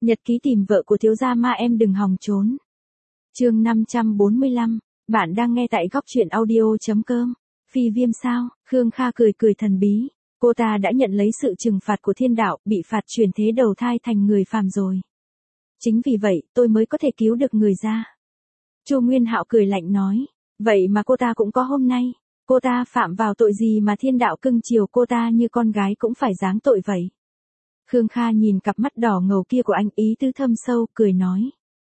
Nhật ký tìm vợ của thiếu gia Ma em đừng hòng trốn. Chương 545, bạn đang nghe tại góc truyện audio.com. Phi viêm sao? Khương Kha cười cười thần bí. Cô ta đã nhận lấy sự trừng phạt của thiên đạo, bị phạt chuyển thế đầu thai thành người phàm rồi. Chính vì vậy, tôi mới có thể cứu được người ra. Chu Nguyên Hạo cười lạnh nói. Vậy mà cô ta cũng có hôm nay. Cô ta phạm vào tội gì mà thiên đạo cưng chiều cô ta như con gái cũng phải giáng tội vậy? Khương Kha nhìn cặp mắt đỏ ngầu kia của anh, ý tứ thâm sâu, cười nói.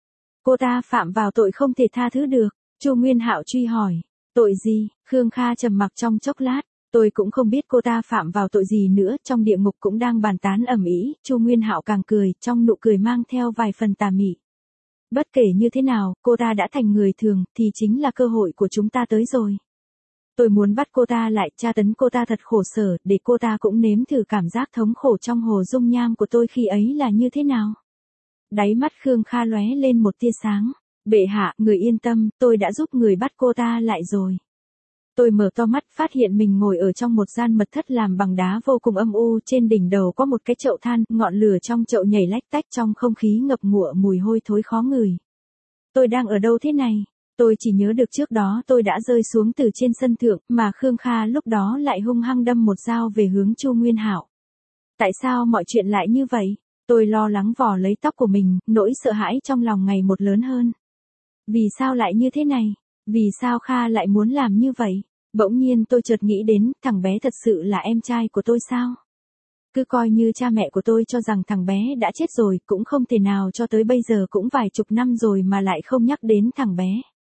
Cô ta phạm vào tội không thể tha thứ được. Chu Nguyên Hạo truy hỏi. Tội gì? Khương Kha trầm mặc trong chốc lát. Tôi cũng không biết cô ta phạm vào tội gì nữa, trong địa ngục cũng đang bàn tán ầm ĩ. Chu Nguyên Hạo càng cười, trong nụ cười mang theo vài phần tà mị. Bất kể như thế nào, cô ta đã thành người thường, thì chính là cơ hội của chúng ta tới rồi. Tôi muốn bắt cô ta lại, tra tấn cô ta thật khổ sở, để cô ta cũng nếm thử cảm giác thống khổ trong hồ dung nham của tôi khi ấy là như thế nào. Đáy mắt Khương Kha lóe lên một tia sáng. Bệ hạ, người yên tâm, tôi đã giúp người bắt cô ta lại rồi. Tôi mở to mắt, phát hiện mình ngồi ở trong một gian mật thất làm bằng đá vô cùng âm u, trên đỉnh đầu có một cái chậu than, ngọn lửa trong chậu nhảy lách tách, trong không khí ngập ngụa mùi hôi thối khó ngửi. Tôi đang ở đâu thế này? Tôi chỉ nhớ được trước đó tôi đã rơi xuống từ trên sân thượng, mà Khương Kha lúc đó lại hung hăng đâm một dao về hướng Chu Nguyên Hạo. Tại sao mọi chuyện lại như vậy? Tôi lo lắng vò lấy tóc của mình, nỗi sợ hãi trong lòng ngày một lớn hơn. Vì sao lại như thế này? Vì sao Kha lại muốn làm như vậy? Bỗng nhiên tôi chợt nghĩ đến, thằng bé thật sự là em trai của tôi sao? Cứ coi như cha mẹ của tôi cho rằng thằng bé đã chết rồi, cũng không thể nào cho tới bây giờ cũng vài chục năm rồi mà lại không nhắc đến thằng bé.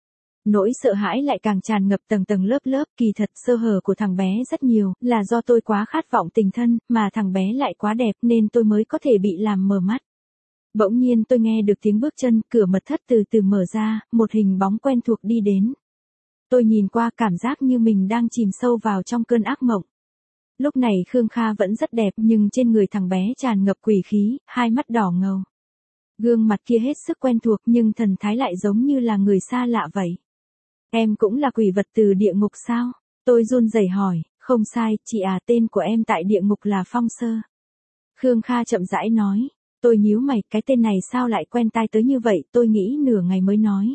Nỗi sợ hãi lại càng tràn ngập tầng tầng lớp lớp, kỳ thật sơ hở của thằng bé rất nhiều, là do tôi quá khát vọng tình thân, mà thằng bé lại quá đẹp nên tôi mới có thể bị làm mờ mắt. Bỗng nhiên tôi nghe được tiếng bước chân, cửa mật thất từ từ mở ra, một hình bóng quen thuộc đi đến. Tôi nhìn qua, cảm giác như mình đang chìm sâu vào trong cơn ác mộng. Lúc này Khương Kha vẫn rất đẹp, nhưng trên người thằng bé tràn ngập quỷ khí, hai mắt đỏ ngầu. Gương mặt kia hết sức quen thuộc nhưng thần thái lại giống như là người xa lạ vậy. Em cũng là quỷ vật từ địa ngục sao? Tôi run rẩy hỏi. Không sai, chị à, tên của em tại địa ngục là Phong Sơ. Khương Kha chậm rãi nói. Tôi nhíu mày, cái tên này sao lại quen tai tới như vậy, tôi nghĩ nửa ngày mới nói.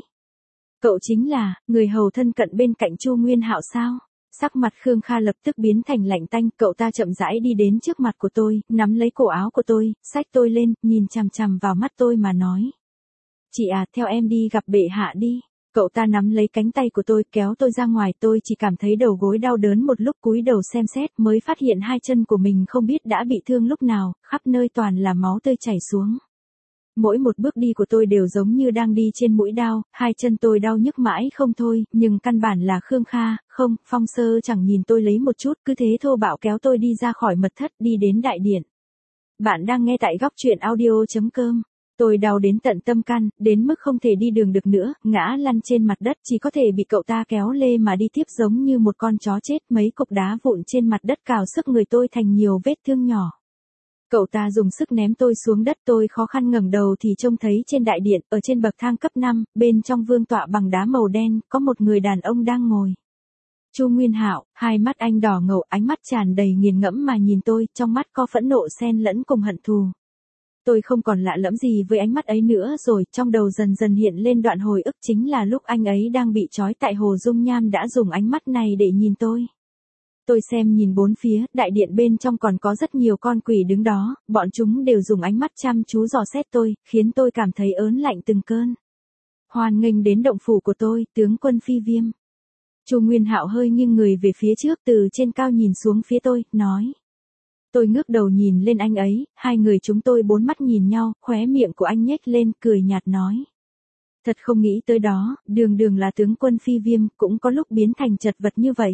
Cậu chính là người hầu thân cận bên cạnh Chu Nguyên Hạo sao? Sắc mặt Khương Kha lập tức biến thành lạnh tanh, cậu ta chậm rãi đi đến trước mặt của tôi, nắm lấy cổ áo của tôi, xách tôi lên, nhìn chằm chằm vào mắt tôi mà nói. Chị à, theo em đi gặp bệ hạ đi. Cậu ta nắm lấy cánh tay của tôi, kéo tôi ra ngoài, tôi chỉ cảm thấy đầu gối đau đớn một lúc, cúi đầu xem xét, mới phát hiện hai chân của mình không biết đã bị thương lúc nào, khắp nơi toàn là máu tươi chảy xuống. Mỗi một bước đi của tôi đều giống như đang đi trên mũi đao, hai chân tôi đau nhức mãi không thôi, nhưng căn bản là Khương Kha, không, Phong Sơ chẳng nhìn tôi lấy một chút, cứ thế thô bạo kéo tôi đi ra khỏi mật thất, đi đến đại điện. Bạn đang nghe tại góc truyện audio.com. Tôi đau đến tận tâm can, đến mức không thể đi đường được nữa, ngã lăn trên mặt đất, chỉ có thể bị cậu ta kéo lê mà đi tiếp giống như một con chó chết, mấy cục đá vụn trên mặt đất cào sức người tôi thành nhiều vết thương nhỏ. Cậu ta dùng sức ném tôi xuống đất, tôi khó khăn ngẩng đầu thì trông thấy trên đại điện, ở trên bậc thang cấp 5, bên trong vương tọa bằng đá màu đen, có một người đàn ông đang ngồi. Chu Nguyên Hạo, hai mắt anh đỏ ngầu, ánh mắt tràn đầy nghiền ngẫm mà nhìn tôi, trong mắt có phẫn nộ xen lẫn cùng hận thù. Tôi không còn lạ lẫm gì với ánh mắt ấy nữa rồi, trong đầu dần dần hiện lên đoạn hồi ức chính là lúc anh ấy đang bị trói tại hồ dung nham đã dùng ánh mắt này để nhìn tôi. Tôi xem nhìn bốn phía, đại điện bên trong còn có rất nhiều con quỷ đứng đó, bọn chúng đều dùng ánh mắt chăm chú dò xét tôi, khiến tôi cảm thấy ớn lạnh từng cơn. Hoan nghênh đến động phủ của tôi, tướng quân Phi Viêm. Chu Nguyên Hạo hơi nghiêng người về phía trước, từ trên cao nhìn xuống phía tôi, nói. Tôi ngước đầu nhìn lên anh ấy, hai người chúng tôi bốn mắt nhìn nhau, khóe miệng của anh nhếch lên, cười nhạt nói. Thật không nghĩ tới đó, đường đường là tướng quân Phi Viêm, cũng có lúc biến thành chật vật như vậy.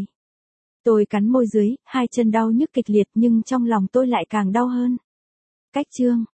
Tôi cắn môi dưới, hai chân đau nhức kịch liệt nhưng trong lòng tôi lại càng đau hơn. Cách chương.